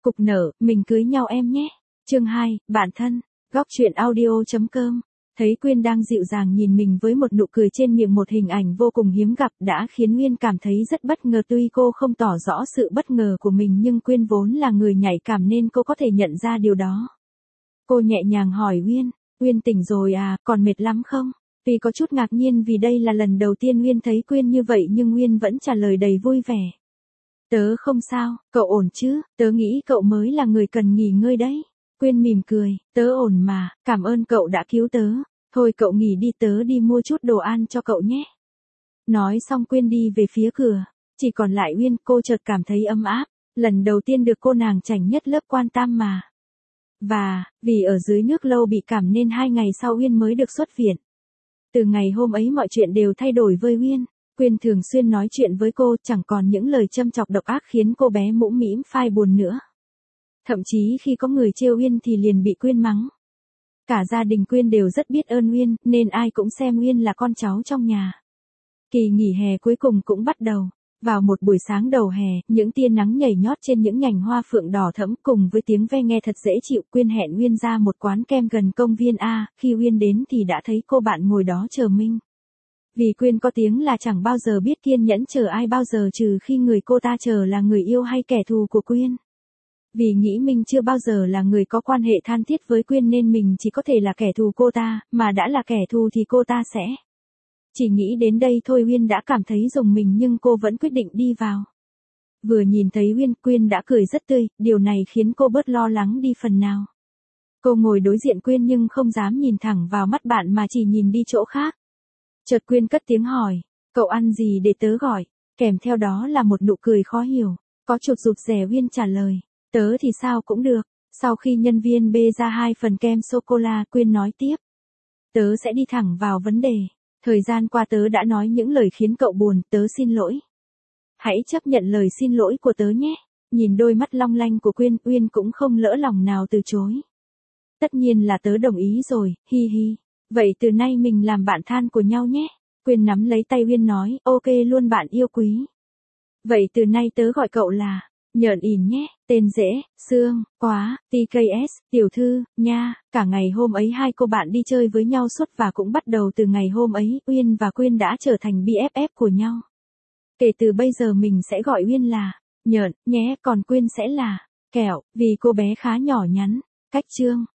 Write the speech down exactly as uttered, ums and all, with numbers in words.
Cục nở, mình cưới nhau em nhé. Chương hai, bạn thân. Góc truyện audio.com. Thấy Quyên đang dịu dàng nhìn mình với một nụ cười trên miệng, một hình ảnh vô cùng hiếm gặp đã khiến Nguyên cảm thấy rất bất ngờ. Tuy cô không tỏ rõ sự bất ngờ của mình nhưng Quyên vốn là người nhạy cảm nên cô có thể nhận ra điều đó. Cô nhẹ nhàng hỏi Uyên, Uyên tỉnh rồi à, còn mệt lắm không? Tuy có chút ngạc nhiên vì đây là lần đầu tiên Uyên thấy Quyên như vậy nhưng Uyên vẫn trả lời đầy vui vẻ. Tớ không sao, cậu ổn chứ, tớ nghĩ cậu mới là người cần nghỉ ngơi đấy. Quyên mỉm cười, tớ ổn mà, cảm ơn cậu đã cứu tớ. Thôi cậu nghỉ đi, tớ đi mua chút đồ ăn cho cậu nhé. Nói xong Quyên đi về phía cửa, chỉ còn lại Uyên. Cô chợt cảm thấy ấm áp, lần đầu tiên được cô nàng chảnh nhất lớp quan tâm mà. Và, vì ở dưới nước lâu bị cảm nên hai ngày sau Uyên mới được xuất viện. Từ ngày hôm ấy mọi chuyện đều thay đổi với Uyên. Quyên thường xuyên nói chuyện với cô, chẳng còn những lời châm chọc độc ác khiến cô bé mũm mĩm phai buồn nữa. Thậm chí khi có người trêu Uyên thì liền bị Quyên mắng. Cả gia đình Quyên đều rất biết ơn Uyên, nên ai cũng xem Uyên là con cháu trong nhà. Kỳ nghỉ hè cuối cùng cũng bắt đầu. Vào một buổi sáng đầu hè, những tia nắng nhảy nhót trên những nhành hoa phượng đỏ thẫm cùng với tiếng ve nghe thật dễ chịu, Quyên hẹn Uyên ra một quán kem gần công viên A. Khi Uyên đến thì đã thấy cô bạn ngồi đó chờ mình. Vì Quyên có tiếng là chẳng bao giờ biết kiên nhẫn chờ ai bao giờ trừ khi người cô ta chờ là người yêu hay kẻ thù của Quyên. Vì nghĩ mình chưa bao giờ là người có quan hệ than thiết với Quyên nên mình chỉ có thể là kẻ thù cô ta, mà đã là kẻ thù thì cô ta sẽ. Chỉ nghĩ đến đây thôi Uyên đã cảm thấy rùng mình nhưng cô vẫn quyết định đi vào. Vừa nhìn thấy Uyên, Quyên đã cười rất tươi, điều này khiến cô bớt lo lắng đi phần nào. Cô ngồi đối diện Quyên nhưng không dám nhìn thẳng vào mắt bạn mà chỉ nhìn đi chỗ khác. Chợt Quyên cất tiếng hỏi, cậu ăn gì để tớ gọi? Kèm theo đó là một nụ cười khó hiểu, có chút rụt rè. Uyên trả lời, tớ thì sao cũng được. Sau khi nhân viên bê ra hai phần kem sô-cô-la, Quyên nói tiếp, tớ sẽ đi thẳng vào vấn đề. Thời gian qua tớ đã nói những lời khiến cậu buồn, tớ xin lỗi. Hãy chấp nhận lời xin lỗi của tớ nhé. Nhìn đôi mắt long lanh của Quyên, Uyên cũng không lỡ lòng nào từ chối. Tất nhiên là tớ đồng ý rồi, hi hi. Vậy từ nay mình làm bạn thân của nhau nhé. Quyên nắm lấy tay Uyên nói, ok luôn bạn yêu quý. Vậy từ nay tớ gọi cậu là Nhợn ỉn nhé, tên dễ, Sương, quá, tê ca ét, tiểu thư, nha. Cả ngày hôm ấy hai cô bạn đi chơi với nhau suốt và cũng bắt đầu từ ngày hôm ấy, Uyên và Quyên đã trở thành bê ép ép của nhau. Kể từ bây giờ mình sẽ gọi Uyên là Nhợn nhé, còn Quyên sẽ là Kẹo, vì cô bé khá nhỏ nhắn. Cách chương